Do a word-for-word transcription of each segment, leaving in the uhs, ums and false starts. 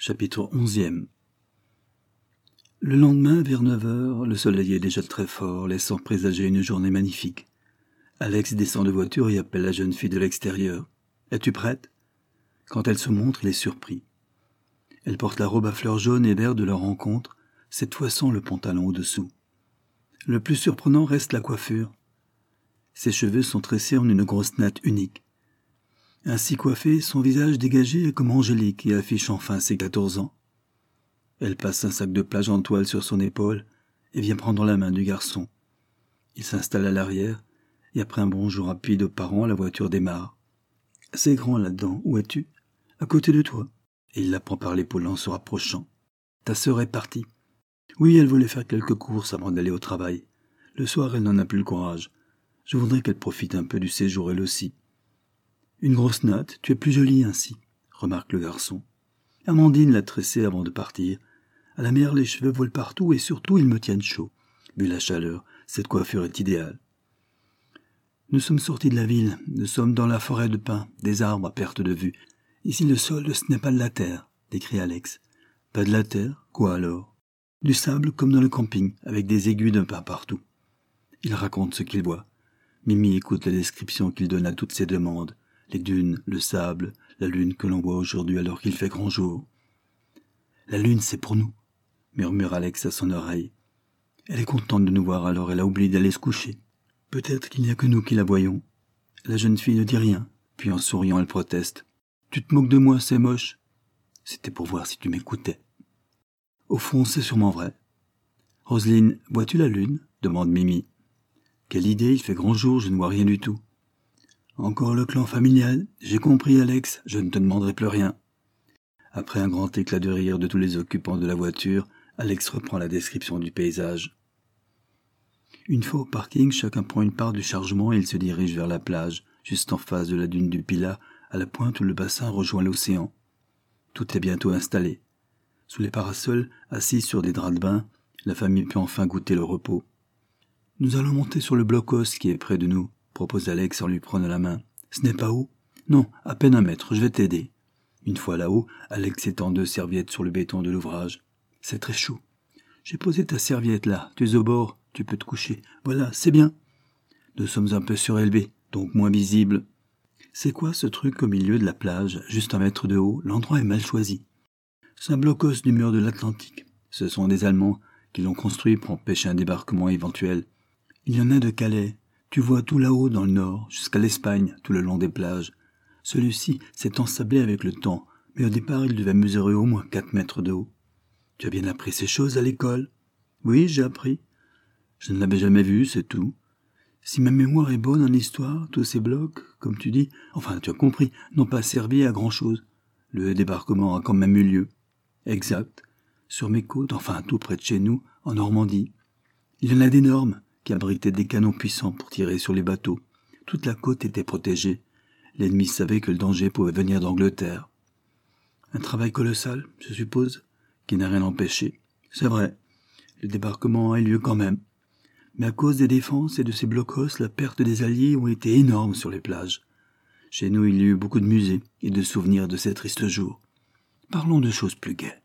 Chapitre onzième. Le lendemain, vers neuf heures, le soleil est déjà très fort, laissant présager une journée magnifique. Alex descend de voiture et appelle la jeune fille de l'extérieur. « Es-tu prête ?» Quand elle se montre, il est surpris. Elle porte la robe à fleurs jaunes et vertes de leur rencontre, cette fois sans le pantalon au-dessous. Le plus surprenant reste la coiffure. Ses cheveux sont tressés en une grosse natte unique. Ainsi coiffé, son visage dégagé est comme angélique et affiche enfin ses quatorze ans. Elle passe un sac de plage en toile sur son épaule et vient prendre la main du garçon. Il s'installe à l'arrière et après un bonjour rapide aux parents, la voiture démarre. « C'est grand là-dedans, où es-tu ?»« À côté de toi. » Et il la prend par l'épaule en se rapprochant. « Ta sœur est partie. » »« Oui, elle voulait faire quelques courses avant d'aller au travail. Le soir, elle n'en a plus le courage. Je voudrais qu'elle profite un peu du séjour elle aussi. » « Une grosse natte, tu es plus jolie ainsi, » remarque le garçon. Amandine l'a tressée avant de partir. À la mer, les cheveux volent partout et surtout ils me tiennent chaud. Vu la chaleur, cette coiffure est idéale. Nous sommes sortis de la ville, nous sommes dans la forêt de pins, des arbres à perte de vue. Ici le sol, ce n'est pas de la terre, décrit Alex. Pas de la terre? Quoi alors? Du sable comme dans le camping, avec des aiguilles d'un pin partout. Il raconte ce qu'il voit. Mimi écoute la description qu'il donne à toutes ses demandes. Les dunes, le sable, la lune que l'on voit aujourd'hui alors qu'il fait grand jour. « La lune, c'est pour nous, » murmure Alex à son oreille. Elle est contente de nous voir alors elle a oublié d'aller se coucher. Peut-être qu'il n'y a que nous qui la voyons. La jeune fille ne dit rien, puis en souriant elle proteste. « Tu te moques de moi, c'est moche. » C'était pour voir si tu m'écoutais. Au fond, c'est sûrement vrai. « Roselyne, vois-tu la lune ?» demande Mimi. « Quelle idée, il fait grand jour, je ne vois rien du tout. » Encore le clan familial. J'ai compris, Alex, je ne te demanderai plus rien. Après un grand éclat de rire de tous les occupants de la voiture, Alex reprend la description du paysage. Une fois au parking, chacun prend une part du chargement et il se dirige vers la plage, juste en face de la dune du Pilat, à la pointe où le bassin rejoint l'océan. Tout est bientôt installé. Sous les parasols, assis sur des draps de bain, la famille peut enfin goûter le repos. Nous allons monter sur le blocos qui est près de nous, propose Alex en lui prenant la main. Ce n'est pas haut? Non, à peine un mètre, je vais t'aider. Une fois là-haut, Alex étend deux serviettes sur le béton de l'ouvrage. C'est très chaud. J'ai posé ta serviette là, tu es au bord, tu peux te coucher. Voilà, c'est bien. Nous sommes un peu surélevés, donc moins visibles. C'est quoi ce truc au milieu de la plage, juste un mètre de haut? L'endroit est mal choisi. C'est un blocos du mur de l'Atlantique. Ce sont des Allemands qui l'ont construit pour empêcher un débarquement éventuel. Il y en a de Calais. Tu vois tout là-haut dans le nord, jusqu'à l'Espagne, tout le long des plages. Celui-ci s'est ensablé avec le temps, mais au départ il devait mesurer au moins quatre mètres de haut. Tu as bien appris ces choses à l'école? Oui, j'ai appris. Je ne l'avais jamais vu, c'est tout. Si ma mémoire est bonne en histoire, tous ces blocs, comme tu dis, enfin tu as compris, n'ont pas servi à grand-chose. Le débarquement a quand même eu lieu. Exact. Sur mes côtes, enfin tout près de chez nous, en Normandie. Il y en a d'énormes, qui abritait des canons puissants pour tirer sur les bateaux. Toute la côte était protégée. L'ennemi savait que le danger pouvait venir d'Angleterre. Un travail colossal, je suppose, qui n'a rien empêché. C'est vrai, le débarquement a eu lieu quand même. Mais à cause des défenses et de ces blocos, la perte des Alliés ont été énorme sur les plages. Chez nous, il y a eu beaucoup de musées et de souvenirs de ces tristes jours. Parlons de choses plus gaies.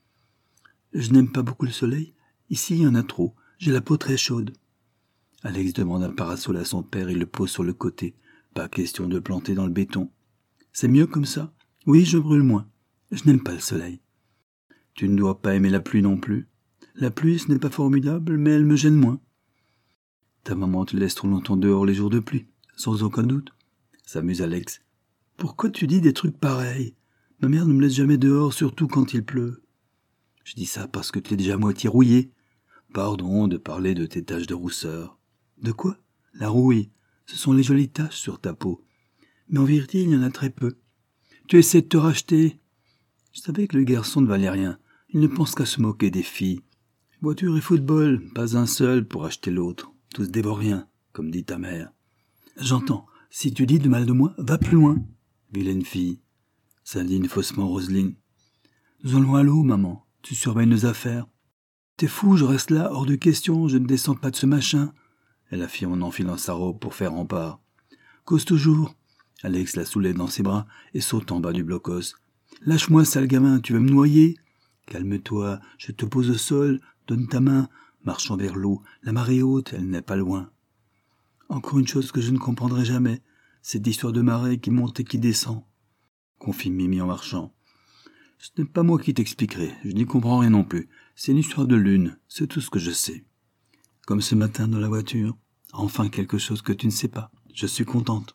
Je n'aime pas beaucoup le soleil. Ici, il y en a trop. J'ai la peau très chaude. Alex demande un parasol à son père et le pose sur le côté. Pas question de planter dans le béton. C'est mieux comme ça? Oui, je brûle moins. Je n'aime pas le soleil. Tu ne dois pas aimer la pluie non plus. La pluie, ce n'est pas formidable, mais elle me gêne moins. Ta maman te laisse trop longtemps dehors les jours de pluie, sans aucun doute. S'amuse Alex. Pourquoi tu dis des trucs pareils? Ma mère ne me laisse jamais dehors, surtout quand il pleut. Je dis ça parce que tu es déjà moitié rouillé. Pardon de parler de tes taches de rousseur. De quoi? La rouille. Ce sont les jolies taches sur ta peau. Mais en vérité, il y en a très peu. Tu essaies de te racheter. Je savais que le garçon ne valait rien. Il ne pense qu'à se moquer des filles. Voiture et football, pas un seul pour acheter l'autre. Tous des vauriens, comme dit ta mère. J'entends. Si tu dis du mal de moi, va plus loin. Vilaine fille. S'indigne faussement Roselyne. Nous allons à l'eau, maman. Tu surveilles nos affaires. T'es fou, je reste là, hors de question, je ne descends pas de ce machin. Elle affirme en enfilant sa robe pour faire rempart. Cause toujours. Alex la soulève dans ses bras et saute en bas du blocos. Lâche-moi, sale gamin, tu veux me noyer? Calme-toi, je te pose au sol, donne ta main, marchons vers l'eau. La marée est haute, elle n'est pas loin. Encore une chose que je ne comprendrai jamais, cette histoire de marée qui monte et qui descend. Confie Mimi en marchant. Ce n'est pas moi qui t'expliquerai, je n'y comprends rien non plus. C'est une histoire de lune, c'est tout ce que je sais. Comme ce matin dans la voiture, enfin quelque chose que tu ne sais pas. Je suis contente.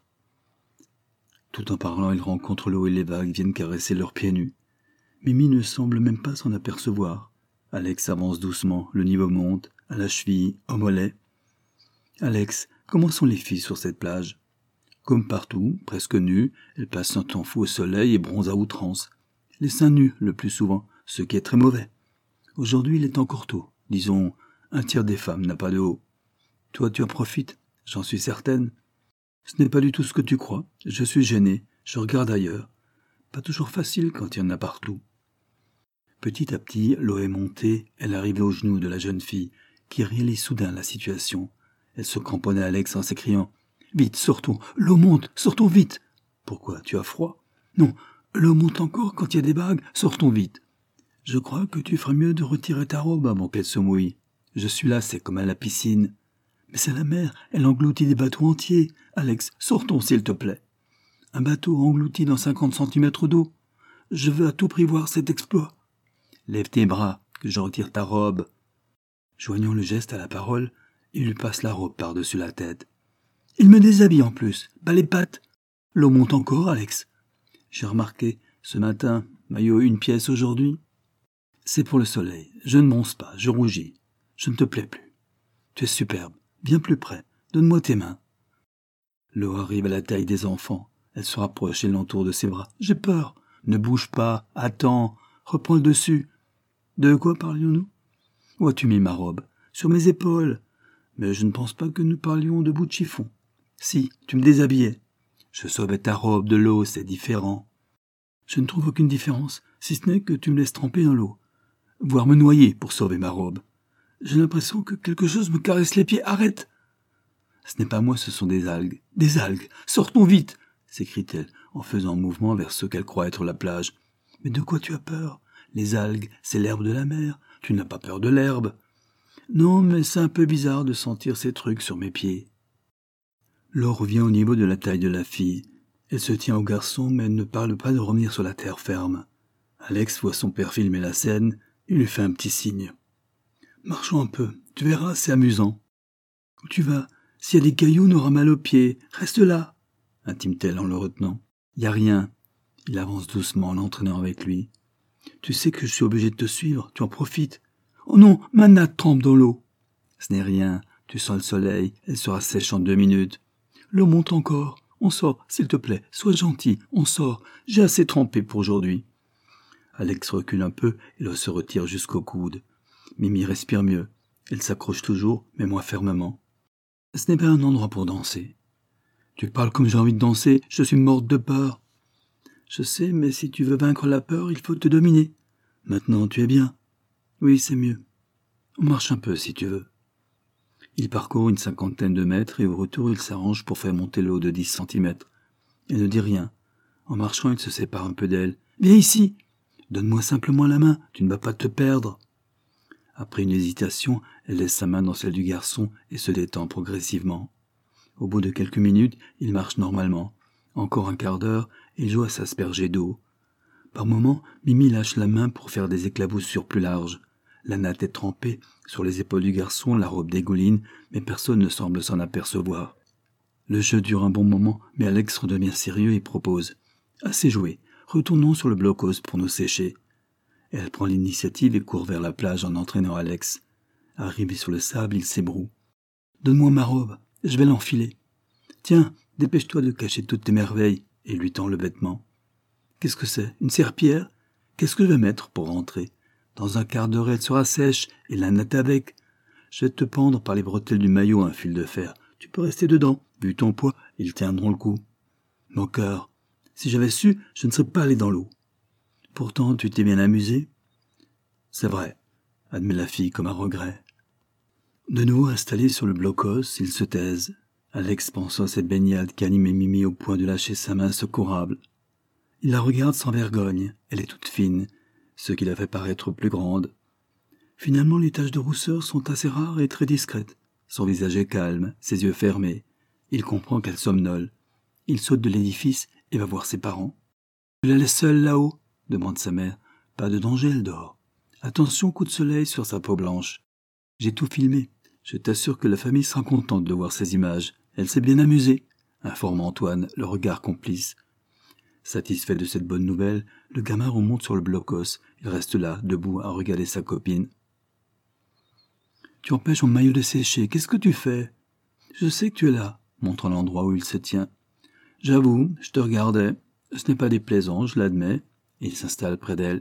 Tout en parlant, ils rencontrent l'eau et les vagues viennent caresser leurs pieds nus. Mimi ne semble même pas s'en apercevoir. Alex avance doucement, le niveau monte, à la cheville, au mollet. Alex, comment sont les filles sur cette plage? Comme partout, presque nues, elles passent un temps fou au soleil et bronzent à outrance. Les seins nus, le plus souvent, ce qui est très mauvais. Aujourd'hui, il est encore tôt. Disons, un tiers des femmes n'a pas de haut. Toi, tu en profites, j'en suis certaine. Ce n'est pas du tout ce que tu crois. Je suis gêné, je regarde ailleurs. Pas toujours facile quand il y en a partout. Petit à petit, l'eau est montée, elle arrivait aux genoux de la jeune fille, qui réalise soudain la situation. Elle se cramponnait à Alex en s'écriant « Vite, sortons, l'eau monte, sortons vite !»« Pourquoi, tu as froid ?»« Non, l'eau monte encore quand il y a des vagues, sortons vite !»« Je crois que tu ferais mieux de retirer ta robe avant qu'elle se mouille. Je suis là, c'est comme à la piscine. »« Mais c'est la mer, elle engloutit des bateaux entiers. Alex, sortons s'il te plaît. » Un bateau englouti dans cinquante centimètres d'eau. Je veux à tout prix voir cet exploit. Lève tes bras, que je retire ta robe. Joignant le geste à la parole, il lui passe la robe par-dessus la tête. Il me déshabille en plus. Bas les pattes. L'eau monte encore, Alex. J'ai remarqué, ce matin, maillot une pièce aujourd'hui. C'est pour le soleil. Je ne bronze pas, je rougis. Je ne te plais plus. Tu es superbe. Viens plus près. Donne-moi tes mains. L'eau arrive à la taille des enfants. Elle se rapproche et l'entoure de ses bras. J'ai peur. Ne bouge pas. Attends. Reprends le dessus. De quoi parlions-nous? Où as-tu mis ma robe? Sur mes épaules. Mais je ne pense pas que nous parlions de bout de chiffon. Si, tu me déshabillais. Je sauvais ta robe de l'eau, c'est différent. Je ne trouve aucune différence, si ce n'est que tu me laisses tremper dans l'eau. Voire me noyer pour sauver ma robe. J'ai l'impression que quelque chose me caresse les pieds. Arrête! Ce n'est pas moi, ce sont des algues. Des algues! Sortons vite! S'écrie-t-elle, en faisant un mouvement vers ce qu'elle croit être la plage. Mais de quoi tu as peur? Les algues, c'est l'herbe de la mer. Tu n'as pas peur de l'herbe. Non, mais c'est un peu bizarre de sentir ces trucs sur mes pieds. L'eau revient au niveau de la taille de la fille. Elle se tient au garçon, mais elle ne parle pas de revenir sur la terre ferme. Alex voit son père filmer la scène. Il lui fait un petit signe. Marchons un peu. Tu verras, c'est amusant. Où tu vas? S'il y a des cailloux, on aura mal aux pieds. Reste là, intime-t-elle en le retenant. Y a rien. Il avance doucement en l'entraînant avec lui. Tu sais que je suis obligé de te suivre. Tu en profites. Oh non, ma natte trempe dans l'eau. Ce n'est rien. Tu sens le soleil. Elle sera sèche en deux minutes. L'eau monte encore. On sort, s'il te plaît. Sois gentil. On sort. J'ai assez trempé pour aujourd'hui. Alex recule un peu et l'eau se retire jusqu'au coude. Mimi respire mieux. Elle s'accroche toujours, mais moins fermement. Ce n'est pas un endroit pour danser. Tu parles comme j'ai envie de danser. Je suis morte de peur. Je sais, mais si tu veux vaincre la peur, il faut te dominer. Maintenant, tu es bien. Oui, c'est mieux. On marche un peu, si tu veux. Il parcourt une cinquantaine de mètres et au retour, il s'arrange pour faire monter l'eau de dix centimètres. Elle ne dit rien. En marchant, il se sépare un peu d'elle. Viens ici. Donne-moi simplement la main. Tu ne vas pas te perdre. Après une hésitation, elle laisse sa main dans celle du garçon et se détend progressivement. Au bout de quelques minutes, il marche normalement. Encore un quart d'heure, il joue à s'asperger d'eau. Par moments, Mimi lâche la main pour faire des éclaboussures plus larges. La natte est trempée. Sur les épaules du garçon, la robe dégouline, mais personne ne semble s'en apercevoir. Le jeu dure un bon moment, mais Alex redevient sérieux et propose. « Assez joué. Retournons sur le blocos pour nous sécher. » Elle prend l'initiative et court vers la plage en entraînant Alex. Arrivé sur le sable, il s'ébroue. « Donne-moi ma robe. Je vais l'enfiler. Tiens, dépêche-toi de cacher toutes tes merveilles. » Et lui tend le vêtement. « Qu'est-ce que c'est? Une serpillière? Qu'est-ce que je vais mettre pour rentrer? Dans un quart d'heure, elle sera sèche, et la natte avec. Je vais te pendre par les bretelles du maillot un fil de fer. Tu peux rester dedans. Vu ton poids, ils tiendront le coup. Mon cœur, si j'avais su, je ne serais pas allé dans l'eau. Pourtant, tu t'es bien amusé. C'est vrai, admet la fille comme un regret. De nouveau installés sur le blocos, ils se taisent. Alex pense à cette baignade qui animait Mimi au point de lâcher sa main secourable. Il la regarde sans vergogne, elle est toute fine, ce qui la fait paraître plus grande. Finalement, les taches de rousseur sont assez rares et très discrètes. Son visage est calme, ses yeux fermés. Il comprend qu'elle somnole. Il saute de l'édifice et va voir ses parents. « Tu la laisses seule là-haut ?» demande sa mère. « Pas de danger, elle dort. Attention, coup de soleil sur sa peau blanche. J'ai tout filmé. Je t'assure que la famille sera contente de voir ces images. Elle s'est bien amusée, » informe Antoine, le regard complice. Satisfait de cette bonne nouvelle, le gamin remonte sur le blocos. Il reste là, debout, à regarder sa copine. « Tu empêches mon maillot de sécher. Qu'est-ce que tu fais ?»« Je sais que tu es là, » montrant l'endroit où il se tient. « J'avoue, je te regardais. Ce n'est pas déplaisant, je l'admets. » Et il s'installe près d'elle.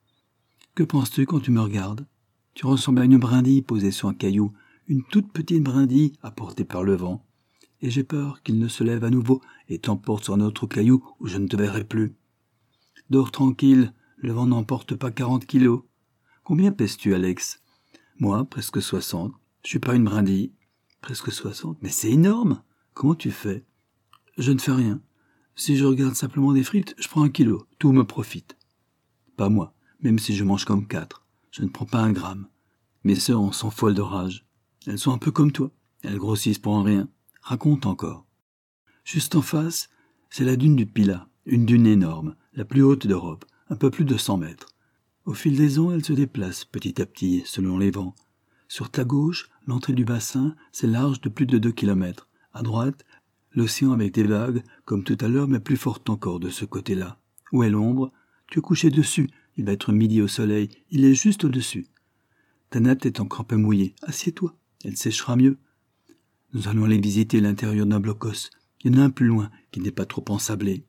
« Que penses-tu quand tu me regardes ? Tu ressembles à une brindille posée sur un caillou, une toute petite brindille apportée par le vent. Et j'ai peur qu'il ne se lève à nouveau et t'emporte sur un autre caillou où je ne te verrai plus. Dors tranquille, le vent n'emporte pas quarante kilos. Combien pèses-tu, Alex ? Moi, presque soixante. Je suis pas une brindille. Presque soixante, mais c'est énorme. Comment tu fais ? Je ne fais rien. Si je regarde simplement des frites, je prends un kilo. Tout me profite. Pas moi, même si je mange comme quatre. Je ne prends pas un gramme. Mes sœurs en sont folles de rage. Elles sont un peu comme toi. Elles grossissent pour un rien. Raconte encore. Juste en face, c'est la dune du Pilat, une dune énorme, la plus haute d'Europe, un peu plus de cent mètres. Au fil des ans, elle se déplace petit à petit, selon les vents. Sur ta gauche, l'entrée du bassin, c'est large de plus de deux kilomètres. À droite, l'océan avec des vagues, comme tout à l'heure, mais plus fortes encore de ce côté-là. Où est l'ombre ? Tu es couché dessus. Il va être midi au soleil. Il est juste au-dessus. Ta natte est encore un peu mouillée. Assieds-toi. Elle séchera mieux. Nous allons aller visiter l'intérieur d'un blocos. Il y en a un plus loin, qui n'est pas trop ensablé.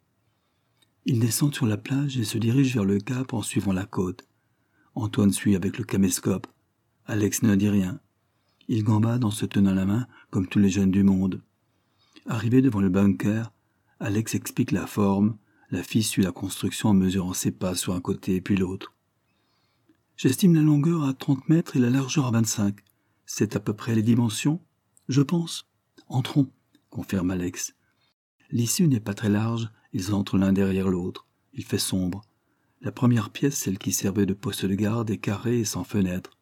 Ils descendent sur la plage et se dirigent vers le cap en suivant la côte. Antoine suit avec le caméscope. Alex ne dit rien. Il gambade en se tenant la main, comme tous les jeunes du monde. Arrivé devant le bunker, Alex explique la forme. La fille suit la construction en mesurant ses pas sur un côté puis l'autre. J'estime la longueur à trente mètres et la largeur à vingt-cinq. C'est à peu près les dimensions ? Je pense. Entrons, confirme Alex. L'issue n'est pas très large, ils entrent l'un derrière l'autre. Il fait sombre. La première pièce, celle qui servait de poste de garde, est carrée et sans fenêtre.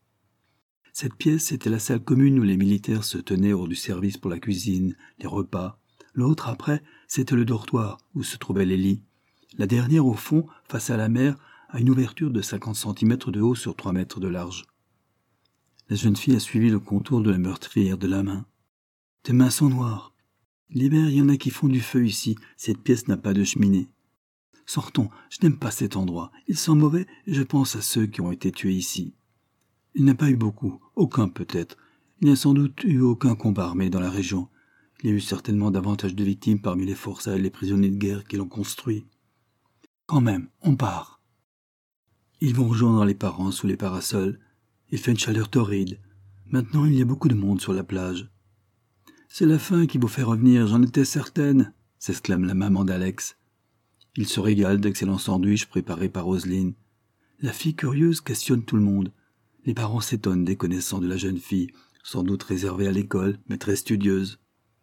Cette pièce était la salle commune où les militaires se tenaient hors du service pour la cuisine, les repas. L'autre, après, c'était le dortoir, où se trouvaient les lits. La dernière, au fond, face à la mer, a une ouverture de cinquante centimètres de haut sur trois mètres de large. La jeune fille a suivi le contour de la meurtrière de la main. Tes mains sont noires. L'hiver, il y en a qui font du feu ici. Cette pièce n'a pas de cheminée. Sortons, je n'aime pas cet endroit. Il sent mauvais et je pense à ceux qui ont été tués ici. Il n'y en a pas eu beaucoup, aucun peut-être. Il n'y a sans doute eu aucun combat armé dans la région. Il y a eu certainement davantage de victimes parmi les forçats et les prisonniers de guerre qui l'ont construit. Quand même, on part. Ils vont rejoindre les parents sous les parasols. Il fait une chaleur torride. Maintenant, il y a beaucoup de monde sur la plage. C'est la faim qui vous fait revenir, j'en étais certaine, s'exclame la maman d'Alex. Il se régale d'excellents sandwichs préparés par Roselyne. La fille curieuse questionne tout le monde. Les parents s'étonnent des connaissances de la jeune fille, sans doute réservée à l'école, mais très studieuse.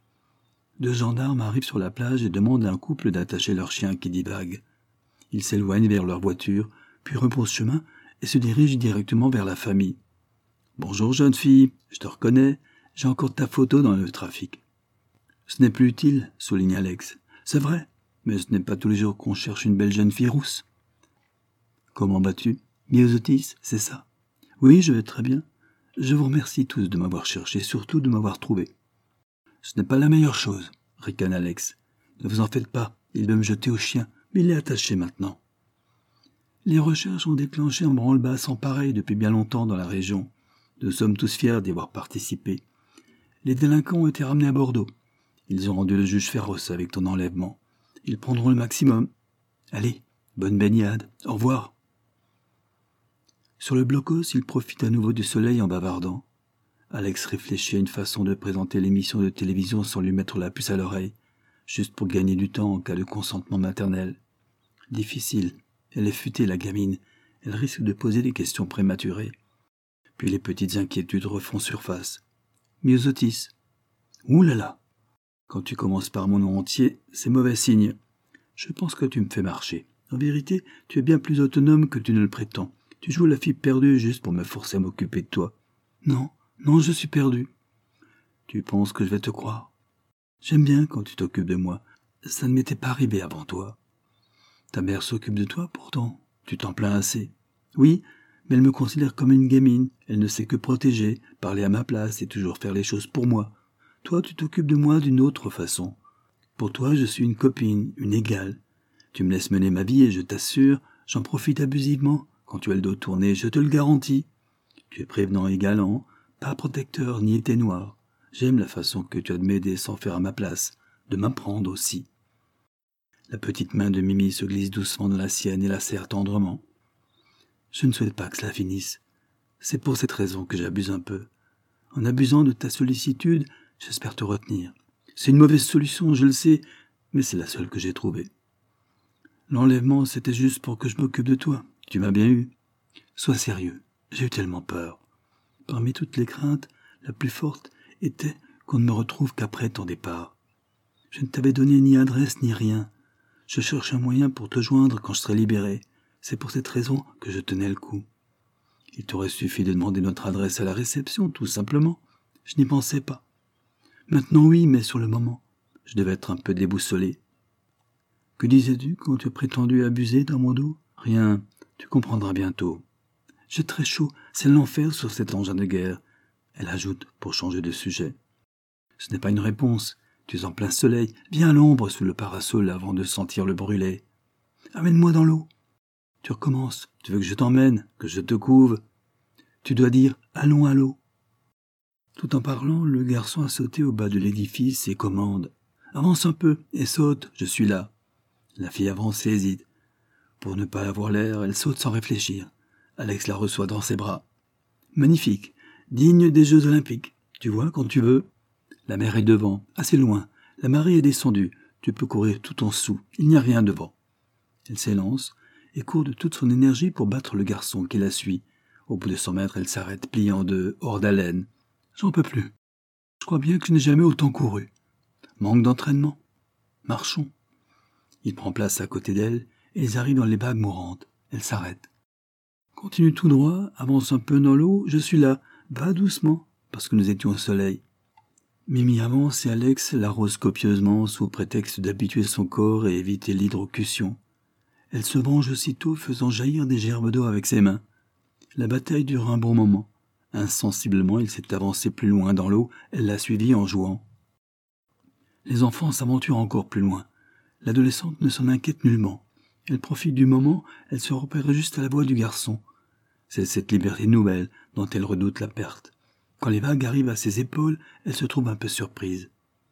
Deux gendarmes arrivent sur la plage et demandent à un couple d'attacher leur chien qui divague. Ils s'éloignent vers leur voiture, puis rebroussent chemin et se dirigent directement vers la famille. « Bonjour jeune fille, je te reconnais, j'ai encore ta photo dans le trafic. »« Ce n'est plus utile, » souligne Alex. « C'est vrai, mais ce n'est pas tous les jours qu'on cherche une belle jeune fille rousse. »« Comment vas-tu ? Myosotis, c'est ça ? » ?»« Oui, je vais très bien. Je vous remercie tous de m'avoir cherché, surtout de m'avoir trouvé. »« Ce n'est pas la meilleure chose, » ricane Alex. « Ne vous en faites pas, il veut me jeter au chien, mais il est attaché maintenant. » Les recherches ont déclenché un branle-bas sans pareil depuis bien longtemps dans la région. Nous sommes tous fiers d'y avoir participé. Les délinquants ont été ramenés à Bordeaux. Ils ont rendu le juge féroce avec ton enlèvement. Ils prendront le maximum. Allez, bonne baignade. Au revoir. Sur le blocos, il profite à nouveau du soleil en bavardant. Alex réfléchit à une façon de présenter l'émission de télévision sans lui mettre la puce à l'oreille, juste pour gagner du temps en cas de consentement maternel. Difficile. Elle est futée, la gamine. Elle risque de poser des questions prématurées. Puis les petites inquiétudes refont surface. Myosotis. Ouh là là. Quand tu commences par mon nom entier, c'est mauvais signe. Je pense que tu me fais marcher. En vérité, tu es bien plus autonome que tu ne le prétends. Tu joues la fille perdue juste pour me forcer à m'occuper de toi. Non, non, je suis perdu. Tu penses que je vais te croire? J'aime bien quand tu t'occupes de moi. Ça ne m'était pas arrivé avant toi. Ta mère s'occupe de toi, pourtant. Tu t'en plains assez. Oui, mais elle me considère comme une gamine. Elle ne sait que protéger, parler à ma place et toujours faire les choses pour moi. Toi, tu t'occupes de moi d'une autre façon. Pour toi, je suis une copine, une égale. Tu me laisses mener ma vie et je t'assure, j'en profite abusivement. Quand tu as le dos tourné, je te le garantis. Tu es prévenant et galant, pas protecteur ni été noir. J'aime la façon que tu as de m'aider sans faire à ma place, de m'apprendre aussi. La petite main de Mimi se glisse doucement dans la sienne et la serre tendrement. Je ne souhaite pas que cela finisse. C'est pour cette raison que j'abuse un peu. En abusant de ta sollicitude, j'espère te retenir. C'est une mauvaise solution, je le sais, mais c'est la seule que j'ai trouvée. L'enlèvement, c'était juste pour que je m'occupe de toi. Tu m'as bien eu. Sois sérieux, j'ai eu tellement peur. Parmi toutes les craintes, la plus forte était qu'on ne me retrouve qu'après ton départ. Je ne t'avais donné ni adresse ni rien. Je cherche un moyen pour te joindre quand je serai libéré. C'est pour cette raison que je tenais le coup. Il t'aurait suffi de demander notre adresse à la réception, tout simplement. Je n'y pensais pas. Maintenant oui, mais sur le moment, je devais être un peu déboussolé. Que disais-tu quand tu as prétendu abuser dans mon dos? Rien, tu comprendras bientôt. J'ai très chaud, c'est l'enfer sur cet engin de guerre. Elle ajoute, pour changer de sujet. Ce n'est pas une réponse. Tu es en plein soleil. Viens à l'ombre sous le parasol avant de sentir le brûler. Amène-moi dans l'eau. Tu recommences. Tu veux que je t'emmène, que je te couve. Tu dois dire « allons à l'eau ». Tout en parlant, le garçon a sauté au bas de l'édifice et commande « avance un peu et saute, je suis là ». La fille avance et hésite. Pour ne pas avoir l'air, elle saute sans réfléchir. Alex la reçoit dans ses bras. Magnifique, digne des Jeux Olympiques. Tu vois, quand tu veux. La mer est devant, assez loin. La marée est descendue. Tu peux courir tout en dessous. Il n'y a rien devant. Elle s'élance et court de toute son énergie pour battre le garçon qui la suit. Au bout de cent mètres, elle s'arrête, pliée en deux, hors d'haleine. J'en peux plus. Je crois bien que je n'ai jamais autant couru. Manque d'entraînement. Marchons. Il prend place à côté d'elle et ils arrivent dans les vagues mourantes. Elle s'arrête. Continue tout droit, avance un peu dans l'eau, je suis là. Va doucement, parce que nous étions au soleil. Mimi avance et Alex l'arrose copieusement sous prétexte d'habituer son corps et éviter l'hydrocution. Elle se venge aussitôt, faisant jaillir des gerbes d'eau avec ses mains. La bataille dure un bon moment. Insensiblement, il s'est avancé plus loin dans l'eau, elle l'a suivi en jouant. Les enfants s'aventurent encore plus loin. L'adolescente ne s'en inquiète nullement. Elle profite du moment, elle se repère juste à la voix du garçon. C'est cette liberté nouvelle dont elle redoute la perte. Quand les vagues arrivent à ses épaules, elle se trouve un peu surprise.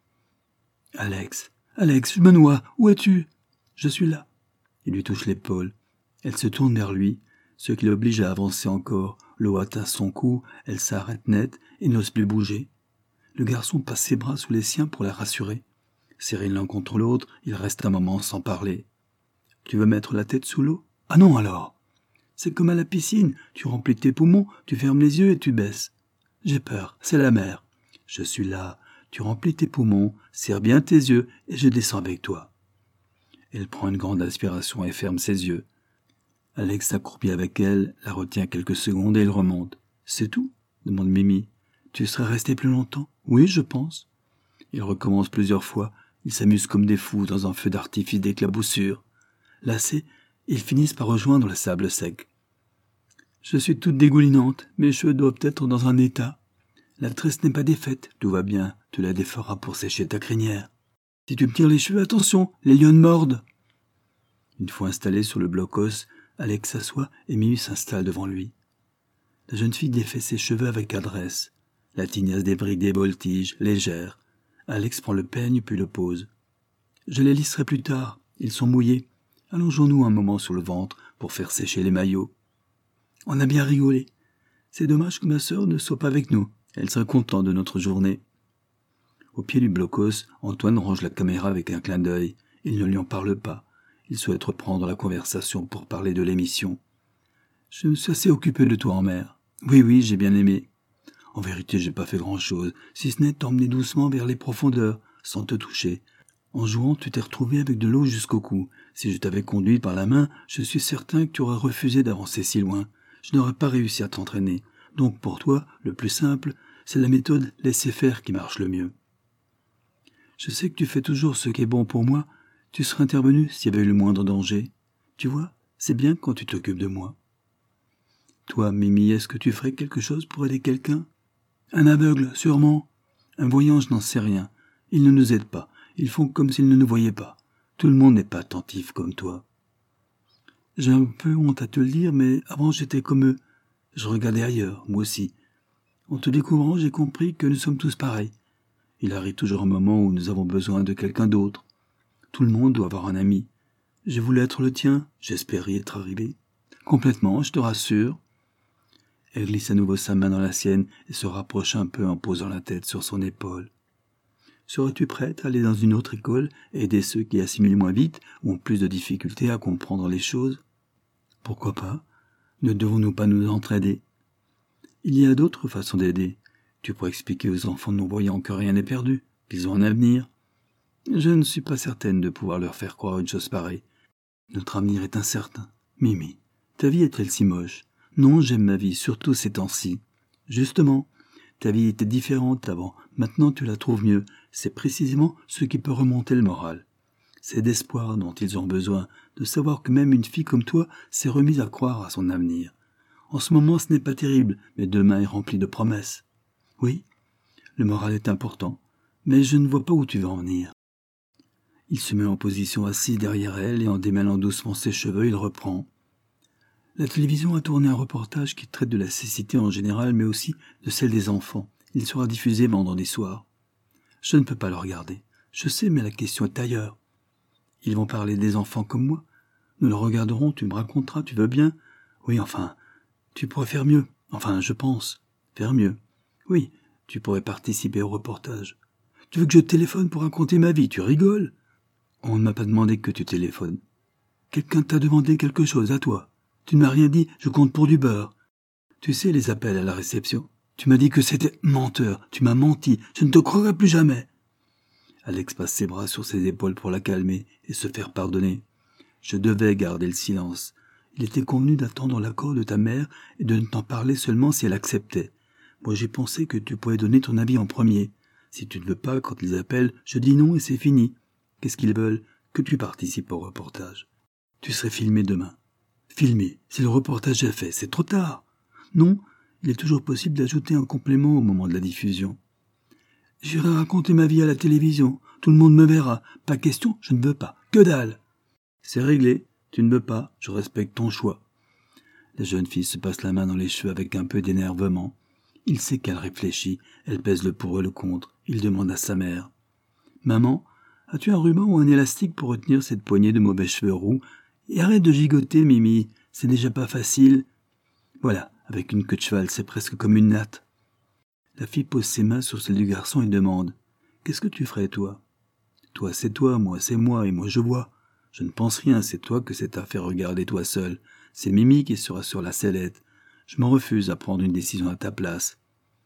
« Alex, Alex, je me noie, où es-tu ?»« Je suis là. » Il lui touche l'épaule. Elle se tourne vers lui, ce qui l'oblige à avancer encore. L'eau atteint son cou, elle s'arrête net et n'ose plus bouger. Le garçon passe ses bras sous les siens pour la rassurer. Serrés l'un contre l'autre, ils restent un moment sans parler. « Tu veux mettre la tête sous l'eau ? Ah non alors ! C'est comme à la piscine, tu remplis tes poumons, tu fermes les yeux et tu baisses. J'ai peur, c'est la mer. Je suis là, tu remplis tes poumons, serre bien tes yeux et je descends avec toi. » Elle prend une grande aspiration et ferme ses yeux. Alex s'accroupit avec elle, la retient quelques secondes et il remonte. « C'est tout ?» demande Mimi. « Tu serais resté plus longtemps ?»« Oui, je pense. » Ils recommencent plusieurs fois. Ils s'amusent comme des fous dans un feu d'artifice d'éclaboussure. Lassés, ils finissent par rejoindre le sable sec. « Je suis toute dégoulinante, mes cheveux doivent être dans un état. La tresse n'est pas défaite, tout va bien, tu la déferas pour sécher ta crinière. Si tu me tires les cheveux, attention, les lionnes mordent !» Une fois installé sur le bloc-os, Alex s'assoit et Mimi s'installe devant lui. La jeune fille défait ses cheveux avec adresse. La tignasse débris des voltiges, légère. Alex prend le peigne puis le pose. « Je les lisserai plus tard, ils sont mouillés. Allongeons-nous un moment sur le ventre pour faire sécher les maillots. » On a bien rigolé. C'est dommage que ma sœur ne soit pas avec nous. Elle serait contente de notre journée. Au pied du blocos, Antoine range la caméra avec un clin d'œil. Il ne lui en parle pas. Il souhaite reprendre la conversation pour parler de l'émission. « Je me suis assez occupé de toi en mer. Oui, oui, j'ai bien aimé. En vérité, j'ai pas fait grand-chose, si ce n'est t'emmener doucement vers les profondeurs, sans te toucher, En jouant, tu t'es retrouvé avec de l'eau jusqu'au cou. Si je t'avais conduit par la main, je suis certain que tu aurais refusé d'avancer si loin. Je n'aurais pas réussi à t'entraîner. Donc pour toi, le plus simple, c'est la méthode laisser faire qui marche le mieux. Je sais que tu fais toujours ce qui est bon pour moi. Tu serais intervenu s'il y avait eu le moindre danger. Tu vois, c'est bien quand tu t'occupes de moi. Toi, Mimi, est-ce que tu ferais quelque chose pour aider quelqu'un? Un aveugle, sûrement. Un voyant, je n'en sais rien. Ils ne nous aident pas. Ils font comme s'ils ne nous voyaient pas. Tout le monde n'est pas attentif comme toi. J'ai un peu honte à te le dire, mais avant j'étais comme eux. Je regardais ailleurs, moi aussi. En te découvrant, j'ai compris que nous sommes tous pareils. Il arrive toujours un moment où nous avons besoin de quelqu'un d'autre. Tout le monde doit avoir un ami. J'ai voulu être le tien, j'espère y être arrivé. Complètement, je te rassure. Elle glisse à nouveau sa main dans la sienne et se rapproche un peu en posant la tête sur son épaule. Serais-tu prête à aller dans une autre école et aider ceux qui assimilent moins vite ou ont plus de difficultés à comprendre les choses? Pourquoi pas? Ne devons-nous pas nous entraider? Il y a d'autres façons d'aider. Tu pourrais expliquer aux enfants non-voyants que rien n'est perdu, qu'ils ont un avenir. Je ne suis pas certaine de pouvoir leur faire croire une chose pareille. Notre avenir est incertain. Mimi, ta vie est-elle si moche? Non, j'aime ma vie, surtout ces temps-ci. Justement, ta vie était différente avant, maintenant tu la trouves mieux. C'est précisément ce qui peut remonter le moral. C'est d'espoir dont ils ont besoin, de savoir que même une fille comme toi s'est remise à croire à son avenir. En ce moment, ce n'est pas terrible, mais demain est rempli de promesses. Oui, le moral est important, mais je ne vois pas où tu veux en venir. Il se met en position assise derrière elle et en démêlant doucement ses cheveux, il reprend. La télévision a tourné un reportage qui traite de la cécité en général, mais aussi de celle des enfants. Il sera diffusé vendredi soir. Je ne peux pas le regarder. Je sais, mais la question est ailleurs. Ils vont parler des enfants comme moi. Nous le regarderons, tu me raconteras, tu veux bien? Oui, enfin, tu pourrais faire mieux. Enfin, je pense. Faire mieux. Oui, tu pourrais participer au reportage. Tu veux que je téléphone pour raconter ma vie? Tu rigoles? On ne m'a pas demandé que tu téléphones. Quelqu'un t'a demandé quelque chose à toi. Tu ne m'as rien dit, je compte pour du beurre. Tu sais les appels à la réception. Tu m'as dit que c'était menteur, tu m'as menti, je ne te croirai plus jamais. Alex passe ses bras sur ses épaules pour la calmer et se faire pardonner. Je devais garder le silence. Il était convenu d'attendre l'accord de ta mère et de ne t'en parler seulement si elle acceptait. Moi j'ai pensé que tu pouvais donner ton avis en premier. Si tu ne veux pas, quand ils appellent, je dis non et c'est fini. Qu'est-ce qu'ils veulent? Que tu participes au reportage. Tu serais filmé demain. Filmé, si le reportage est fait, c'est trop tard. Non, il est toujours possible d'ajouter un complément au moment de la diffusion. J'irai raconter ma vie à la télévision, tout le monde me verra. Pas question, je ne veux pas. Que dalle! C'est réglé, tu ne veux pas, je respecte ton choix. La jeune fille se passe la main dans les cheveux avec un peu d'énervement. Il sait qu'elle réfléchit, elle pèse le pour et le contre. Il demande à sa mère. Maman, as-tu un ruban ou un élastique pour retenir cette poignée de mauvais cheveux roux? Et arrête de gigoter, Mimi, c'est déjà pas facile. Voilà, avec une queue de cheval, c'est presque comme une natte. La fille pose ses mains sur celle du garçon et demande. Qu'est-ce que tu ferais, toi? Toi, c'est toi, moi, c'est moi, et moi, je vois. Je ne pense rien, c'est toi que c'est à faire regarder toi seul. C'est Mimi qui sera sur la sellette. Je m'en refuse à prendre une décision à ta place.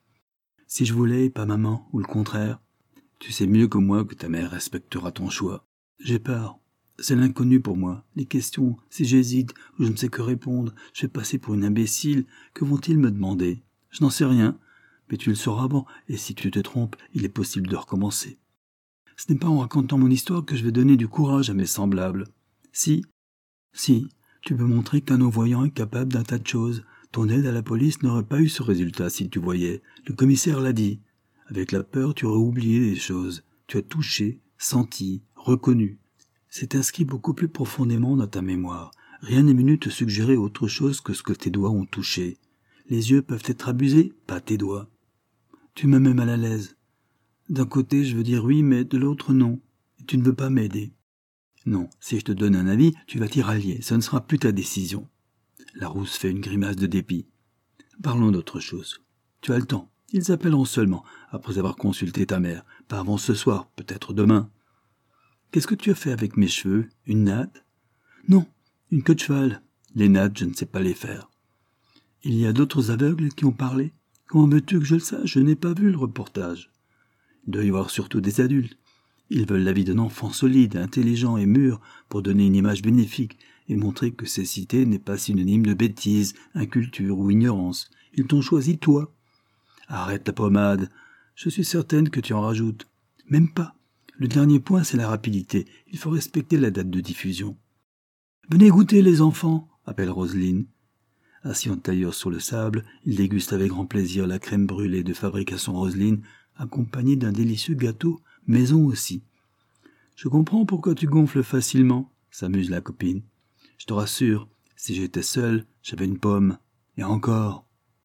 Si je voulais, pas maman, ou le contraire. Tu sais mieux que moi que ta mère respectera ton choix. J'ai peur. C'est l'inconnu pour moi. Les questions, si j'hésite ou je ne sais que répondre, je vais passer pour une imbécile. Que vont-ils me demander? Je n'en sais rien, mais tu le sauras avant, et si tu te trompes, il est possible de recommencer. Ce n'est pas en racontant mon histoire que je vais donner du courage à mes semblables. Si, si, tu peux montrer qu'un non-voyant est capable d'un tas de choses. Ton aide à la police n'aurait pas eu ce résultat si tu voyais. Le commissaire l'a dit. Avec la peur, tu aurais oublié des choses. Tu as touché, senti, reconnu. C'est inscrit beaucoup plus profondément dans ta mémoire. Rien n'est venu te suggérer autre chose que ce que tes doigts ont touché. Les yeux peuvent être abusés, pas tes doigts. Tu me mets mal à l'aise. D'un côté, je veux dire oui, mais de l'autre, non. Et tu ne veux pas m'aider. Non, si je te donne un avis, tu vas t'y rallier. Ce ne sera plus ta décision. La rousse fait une grimace de dépit. Parlons d'autre chose. Tu as le temps. Ils appelleront seulement, après avoir consulté ta mère. Pas avant ce soir, peut-être demain. Qu'est-ce que tu as fait avec mes cheveux? Une natte? Non, une queue de cheval. Les nattes, je ne sais pas les faire. Il y a d'autres aveugles qui ont parlé? Comment veux-tu que je le sache? Je n'ai pas vu le reportage. Il doit y avoir surtout des adultes. Ils veulent la vie d'un enfant solide, intelligent et mûr pour donner une image bénéfique et montrer que cécité n'est pas synonyme de bêtise, inculture ou ignorance. Ils t'ont choisi toi. Arrête ta pommade. Je suis certaine que tu en rajoutes. Même pas. Le dernier point, c'est la rapidité. Il faut respecter la date de diffusion. Venez goûter, les enfants, appelle Roselyne. Assis en tailleur sur le sable, il déguste avec grand plaisir la crème brûlée de fabrication Roselyne, accompagnée d'un délicieux gâteau, maison aussi. Je comprends pourquoi tu gonfles facilement, s'amuse la copine. Je te rassure, si j'étais seule, j'avais une pomme. Et encore.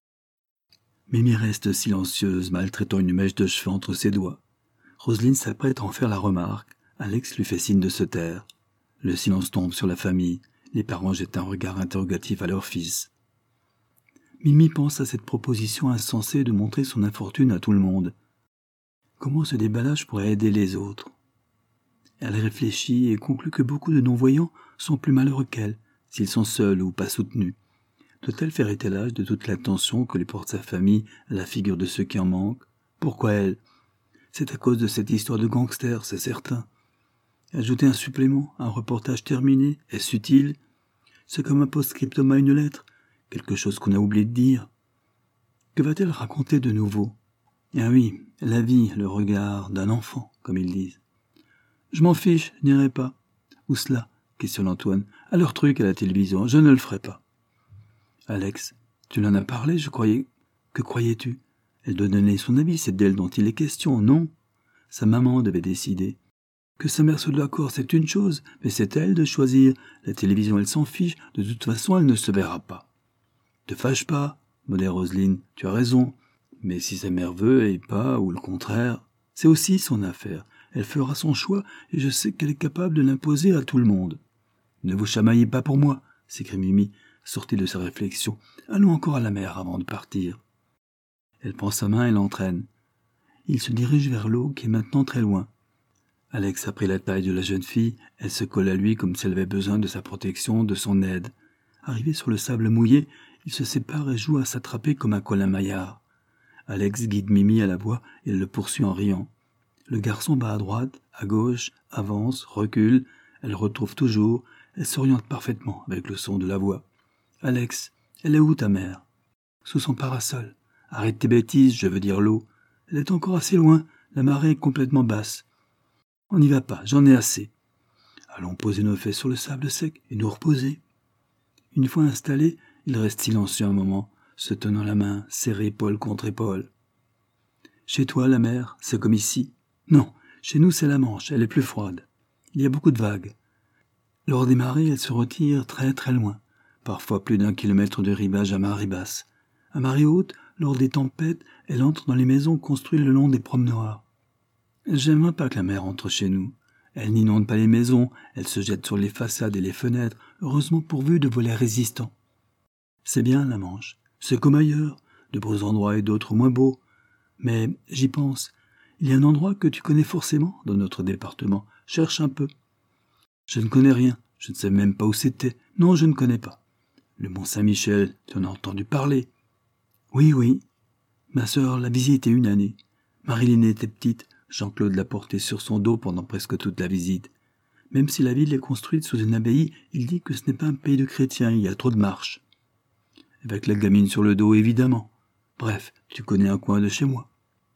Mimi reste silencieuse, maltraitant une mèche de cheveux entre ses doigts. Roselyne s'apprête à en faire la remarque. Alex lui fait signe de se taire. Le silence tombe sur la famille. Les parents jettent un regard interrogatif à leur fils. Mimi pense à cette proposition insensée de montrer son infortune à tout le monde. Comment ce déballage pourrait aider les autres? Elle réfléchit et conclut que beaucoup de non-voyants sont plus malheureux qu'elle, s'ils sont seuls ou pas soutenus. Doit-elle faire étalage de toute l'attention que lui porte sa famille à la figure de ceux qui en manquent? Pourquoi elle? C'est à cause de cette histoire de gangster, c'est certain. Ajouter un supplément, un reportage terminé, est-ce utile? C'est comme un post-scriptum à une lettre, quelque chose qu'on a oublié de dire. Que va-t-elle raconter de nouveau? Ah oui, la vie, le regard d'un enfant, comme ils disent. Je m'en fiche, je n'irai pas. Où cela? Questionne Antoine. À leur truc à la télévision, je ne le ferai pas. Alex, tu l'en as parlé, je croyais... Que croyais-tu? Elle doit donner son avis, c'est d'elle dont il est question, non? Sa maman devait décider. Que sa mère soit d'accord, c'est une chose, mais c'est à elle de choisir. La télévision, elle s'en fiche, de toute façon, elle ne se verra pas. Te fâche pas, modère Roselyne, tu as raison. Mais si sa mère veut et pas, ou le contraire, c'est aussi son affaire. Elle fera son choix, et je sais qu'elle est capable de l'imposer à tout le monde. Ne vous chamaillez pas pour moi, s'écrie Mimi, sortie de sa réflexion. Allons encore à la mer avant de partir. Elle prend sa main et l'entraîne. Il se dirige vers l'eau qui est maintenant très loin. Alex a pris la taille de la jeune fille, elle se colle à lui comme si elle avait besoin de sa protection, de son aide. Arrivé sur le sable mouillé, ils se séparent et jouent à s'attraper comme un Colin Maillard. Alex guide Mimi à la voix et le poursuit en riant. Le garçon va à droite, à gauche, avance, recule, elle retrouve toujours, elle s'oriente parfaitement avec le son de la voix. Alex, elle est où ta mère? Sous son parasol. Arrête tes bêtises, je veux dire l'eau. Elle est encore assez loin, la marée est complètement basse. On n'y va pas, j'en ai assez. Allons poser nos fesses sur le sable sec et nous reposer. Une fois installés, ils restent silencieux un moment, se tenant la main, serrés épaule contre épaule. Chez toi, la mer, c'est comme ici? Non, chez nous, c'est la Manche, elle est plus froide. Il y a beaucoup de vagues. Lors des marées, elle se retire très très loin, parfois plus d'un kilomètre de rivage à marée basse. À marée haute, lors des tempêtes, elle entre dans les maisons construites le long des promenoirs. J'aimerais pas que la mer entre chez nous. Elle n'inonde pas les maisons, elle se jette sur les façades et les fenêtres, heureusement pourvues de volets résistants. C'est bien, la Manche. C'est comme ailleurs, de beaux endroits et d'autres moins beaux. Mais j'y pense. Il y a un endroit que tu connais forcément dans notre département. Cherche un peu. Je ne connais rien. Je ne sais même pas où c'était. Non, je ne connais pas. Le Mont-Saint-Michel, tu en as entendu parler. Oui, oui. Ma sœur l'a visité une année. Marilyn était petite. Jean-Claude l'a portée sur son dos pendant presque toute la visite. Même si la ville est construite sous une abbaye, il dit que ce n'est pas un pays de chrétiens, il y a trop de marches. Avec la gamine sur le dos, évidemment. Bref, tu connais un coin de chez moi.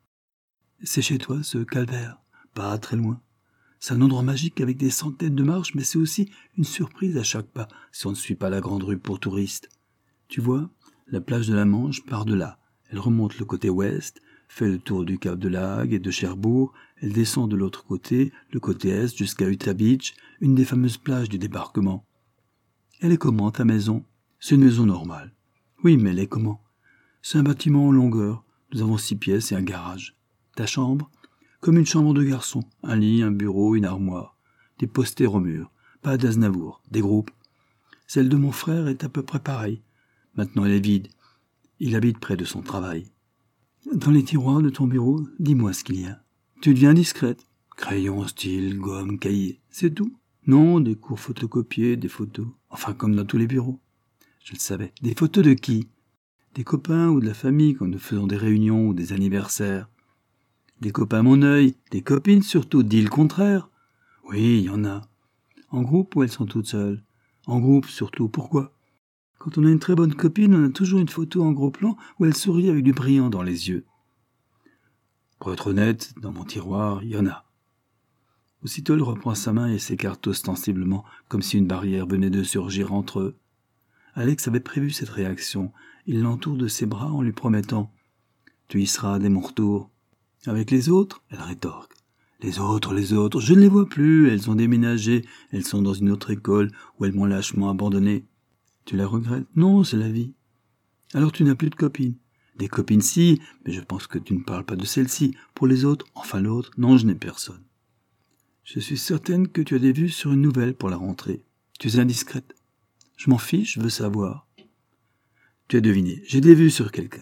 C'est chez toi, ce calvaire, pas très loin. C'est un endroit magique avec des centaines de marches, mais c'est aussi une surprise à chaque pas si on ne suit pas la grande rue pour touristes. Tu vois, la plage de la Manche part de là. Elle remonte le côté ouest, fait le tour du Cap de la Hague et de Cherbourg, elle descend de l'autre côté, le côté est, jusqu'à Utah Beach, une des fameuses plages du débarquement. Elle est comment, ta maison? C'est une maison normale. Oui, mais elle est comment? C'est un bâtiment en longueur. Nous avons six pièces et un garage. Ta chambre? Comme une chambre de garçon. Un lit, un bureau, une armoire. Des posters au mur. Pas d'Aznavour, des groupes. Celle de mon frère est à peu près pareille. Maintenant elle est vide. Il habite près de son travail. Dans les tiroirs de ton bureau, dis-moi ce qu'il y a. Tu deviens discrète. Crayon, style, gomme, cahier. C'est tout? Non, des cours photocopiés, des photos. Enfin, comme dans tous les bureaux. Je le savais. Des photos de qui? Des copains ou de la famille quand nous faisons des réunions ou des anniversaires. Des copains à mon œil, des copines surtout, dis le contraire. Oui, il y en a. En groupe ou elles sont toutes seules? En groupe surtout, pourquoi? Quand on a une très bonne copine, on a toujours une photo en gros plan où elle sourit avec du brillant dans les yeux. Pour être honnête, dans mon tiroir, il y en a. Aussitôt, il reprend sa main et s'écarte ostensiblement, comme si une barrière venait de surgir entre eux. Alex avait prévu cette réaction. Il l'entoure de ses bras en lui promettant « Tu y seras dès mon retour ». Avec les autres, elle rétorque. Les autres, les autres, je ne les vois plus, elles ont déménagé, elles sont dans une autre école où elles m'ont lâchement abandonné. Tu la regrettes? Non, c'est la vie. Alors tu n'as plus de copines? Des copines si, mais je pense que tu ne parles pas de celle-ci. Pour les autres, enfin l'autre, non, je n'ai personne. Je suis certaine que tu as des vues sur une nouvelle pour la rentrée. Tu es indiscrète. Je m'en fiche, je veux savoir. Tu as deviné, j'ai des vues sur quelqu'un.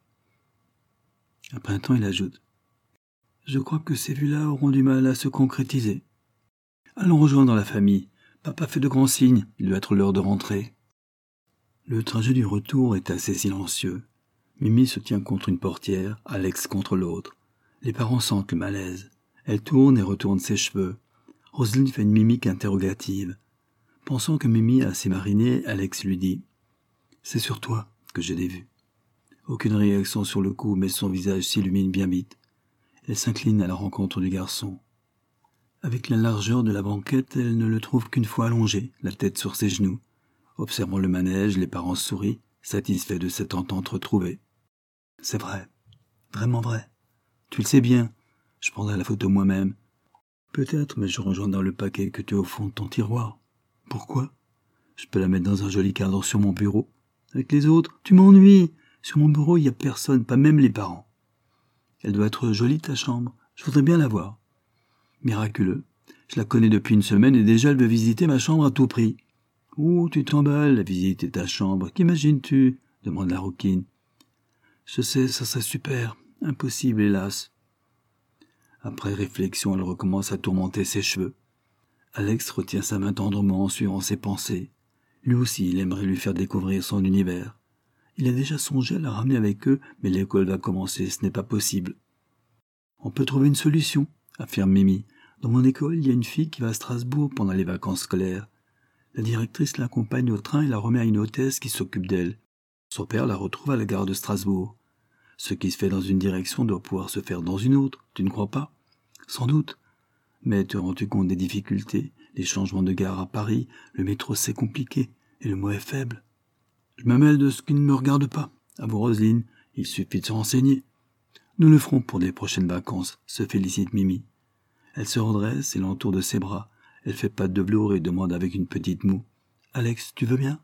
Après un temps, il ajoute. Je crois que ces vues-là auront du mal à se concrétiser. Allons rejoindre la famille. Papa fait de grands signes, il doit être l'heure de rentrer. Le trajet du retour est assez silencieux. Mimi se tient contre une portière, Alex contre l'autre. Les parents sentent le malaise. Elle tourne et retourne ses cheveux. Roselyne fait une mimique interrogative. Pensant que Mimi a assez mariné, Alex lui dit « C'est sur toi que j'ai des vues ». Aucune réaction sur le coup, mais son visage s'illumine bien vite. Elle s'incline à la rencontre du garçon. Avec la largeur de la banquette, elle ne le trouve qu'une fois allongé, la tête sur ses genoux. Observant le manège, les parents sourient, satisfaits de cette entente retrouvée. « C'est vrai, vraiment vrai. Tu le sais bien, je prendrai la photo moi-même. Peut-être, mais je rejoins dans le paquet que tu as au fond de ton tiroir. Pourquoi? Je peux la mettre dans un joli cadre sur mon bureau. Avec les autres, tu m'ennuies. Sur mon bureau, il n'y a personne, pas même les parents. Elle doit être jolie, ta chambre. Je voudrais bien la voir. Miraculeux. Je la connais depuis une semaine et déjà elle veut visiter ma chambre à tout prix. Oh, tu t'emballes, la visite est ta chambre. Qu'imagines-tu? Demande la rouquine. Je sais, ça serait super. Impossible, hélas. Après réflexion, elle recommence à tourmenter ses cheveux. Alex retient sa main tendrement en suivant ses pensées. Lui aussi, il aimerait lui faire découvrir son univers. Il a déjà songé à la ramener avec eux, mais l'école va commencer, ce n'est pas possible. On peut trouver une solution, affirme Mimi. Dans mon école, il y a une fille qui va à Strasbourg pendant les vacances scolaires. La directrice l'accompagne au train et la remet à une hôtesse qui s'occupe d'elle. Son père la retrouve à la gare de Strasbourg. Ce qui se fait dans une direction doit pouvoir se faire dans une autre, tu ne crois pas? Sans doute. Mais te rends-tu compte des difficultés? Les changements de gare à Paris, le métro c'est compliqué, et le mot est faible. Je me mêle de ce qui ne me regarde pas. À vous, Roselyne, il suffit de se renseigner. Nous le ferons pour les prochaines vacances, se félicite Mimi. Elle se redresse et l'entoure de ses bras. Elle fait pas de velours et demande avec une petite moue. Alex, tu veux bien?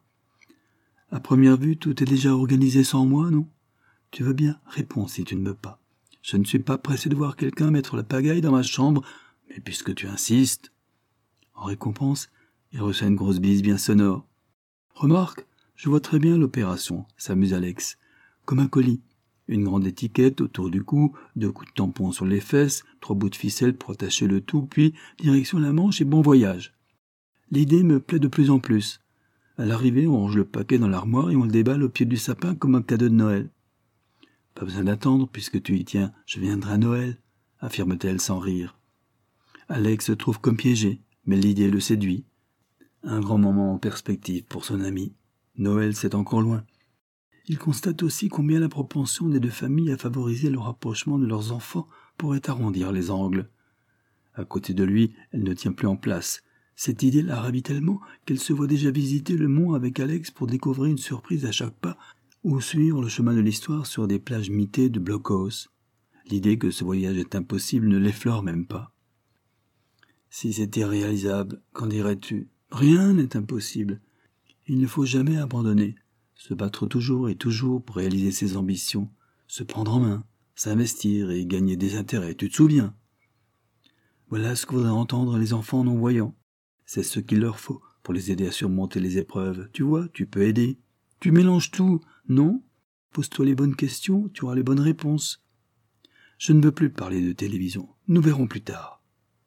À première vue, tout est déjà organisé sans moi, non? Tu veux bien? Réponds si tu ne veux pas. Je ne suis pas pressé de voir quelqu'un mettre la pagaille dans ma chambre, mais puisque tu insistes. En récompense, il reçoit une grosse bise bien sonore. Remarque, je vois très bien l'opération, s'amuse Alex. Comme un colis. Une grande étiquette autour du cou, deux coups de tampon sur les fesses, trois bouts de ficelle pour attacher le tout, puis direction la Manche et bon voyage. L'idée me plaît de plus en plus. À l'arrivée, on range le paquet dans l'armoire et on le déballe au pied du sapin comme un cadeau de Noël. Pas besoin d'attendre, puisque tu y tiens, je viendrai à Noël, affirme-t-elle sans rire. Alex se trouve comme piégé, mais l'idée le séduit. Un grand moment en perspective pour son ami. Noël, c'est encore loin. Il constate aussi combien la propension des deux familles à favoriser le rapprochement de leurs enfants pourrait arrondir les angles. À côté de lui, elle ne tient plus en place. Cette idée la ravit tellement qu'elle se voit déjà visiter le mont avec Alex pour découvrir une surprise à chaque pas ou suivre le chemin de l'histoire sur des plages mitées de blockhaus. L'idée que ce voyage est impossible ne l'effleure même pas. Si c'était réalisable, qu'en dirais-tu? Rien n'est impossible. Il ne faut jamais abandonner, se battre toujours et toujours pour réaliser ses ambitions, se prendre en main, s'investir et gagner des intérêts, tu te souviens? Voilà ce que voudraient entendre les enfants non-voyants. C'est ce qu'il leur faut pour les aider à surmonter les épreuves. Tu vois, tu peux aider. Tu mélanges tout, non? Pose-toi les bonnes questions, tu auras les bonnes réponses. Je ne veux plus parler de télévision. Nous verrons plus tard.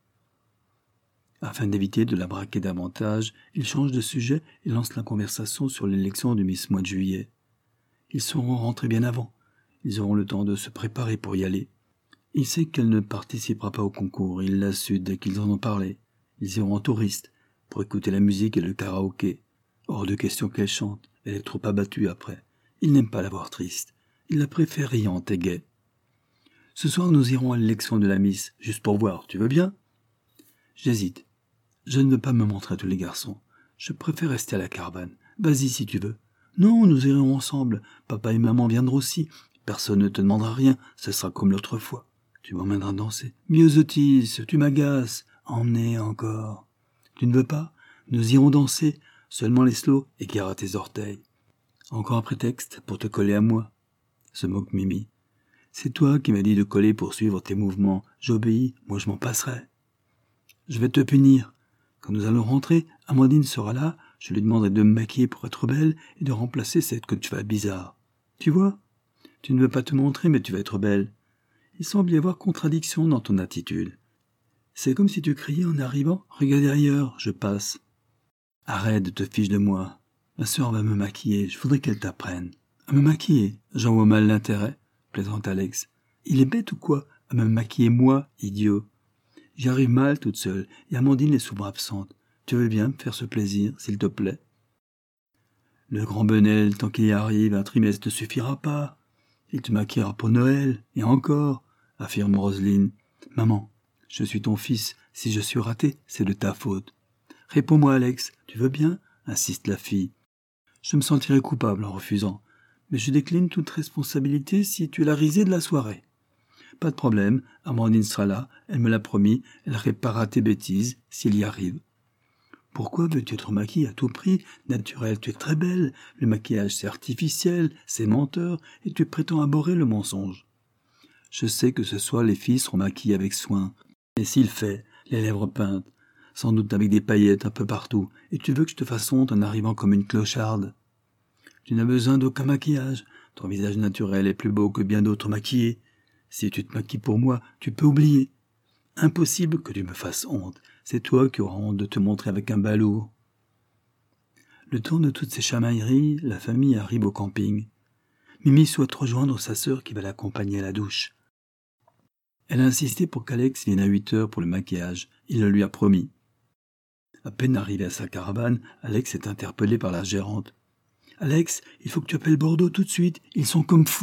Afin d'éviter de la braquer davantage, il change de sujet et lance la conversation sur l'élection du Miss mois de juillet. Ils seront rentrés bien avant. Ils auront le temps de se préparer pour y aller. Il sait qu'elle ne participera pas au concours, il l'a su dès qu'ils en ont parlé. Ils iront en touriste, pour écouter la musique et le karaoké. Hors de question qu'elle chante, elle est trop abattue après. Il n'aime pas la voir triste, il la préfère riante et gaie. Ce soir nous irons à l'élection de la Miss, juste pour voir, tu veux bien? J'hésite. Je ne veux pas me montrer à tous les garçons. Je préfère rester à la caravane. Vas-y si tu veux. Non, nous irons ensemble. Papa et maman viendront aussi. Personne ne te demandera rien, ce sera comme l'autre fois. Tu m'emmèneras danser. Myosotis, tu m'agaces. Emmener encore. Tu ne veux pas? Nous irons danser. Seulement les slow et gare à tes orteils. Encore un prétexte pour te coller à moi. Se moque Mimi. C'est toi qui m'as dit de coller pour suivre tes mouvements. J'obéis, moi je m'en passerai. Je vais te punir. Quand nous allons rentrer, Amandine sera là, je lui demanderai de me maquiller pour être belle et de remplacer cette que tu vas bizarre. Tu vois? Tu ne veux pas te montrer, mais tu vas être belle. Il semble y avoir contradiction dans ton attitude. C'est comme si tu criais en arrivant, regarde ailleurs, je passe. Arrête de te fiche de moi. Ma sœur va me maquiller, je voudrais qu'elle t'apprenne. À me maquiller, j'en vois mal l'intérêt, plaisante Alex. Il est bête ou quoi, à me maquiller moi, idiot? J'y arrive mal toute seule, et Amandine est souvent absente. Tu veux bien me faire ce plaisir, s'il te plaît? Le grand Benel, tant qu'il y arrive, un trimestre ne suffira pas. Il te maquillera pour Noël, et encore, affirme Roselyne. Maman, je suis ton fils, si je suis raté, c'est de ta faute. Réponds-moi, Alex, tu veux bien? Insiste la fille. Je me sentirais coupable en refusant, mais je décline toute responsabilité si tu es la risée de la soirée. Pas de problème, Amandine sera là, elle me l'a promis, elle réparera tes bêtises, s'il y arrive. Pourquoi veux-tu être maquillée à tout prix? Naturel, tu es très belle, le maquillage c'est artificiel, c'est menteur, et tu prétends aborrer le mensonge. Je sais que ce soir les filles seront maquillées avec soin, et s'il fait, les lèvres peintes, sans doute avec des paillettes un peu partout, et tu veux que je te fasse honte en arrivant comme une clocharde. Tu n'as besoin d'aucun maquillage, ton visage naturel est plus beau que bien d'autres maquillés. Si tu te maquilles pour moi, tu peux oublier. Impossible que tu me fasses honte. C'est toi qui auras honte de te montrer avec un balourd. Le temps de toutes ces chamailleries, la famille arrive au camping. Mimi souhaite rejoindre sa sœur qui va l'accompagner à la douche. Elle a insisté pour qu'Alex vienne à huit heures pour le maquillage. Il le lui a promis. À peine arrivé à sa caravane, Alex est interpellé par la gérante. « Alex, il faut que tu appelles Bordeaux tout de suite. Ils sont comme fous. »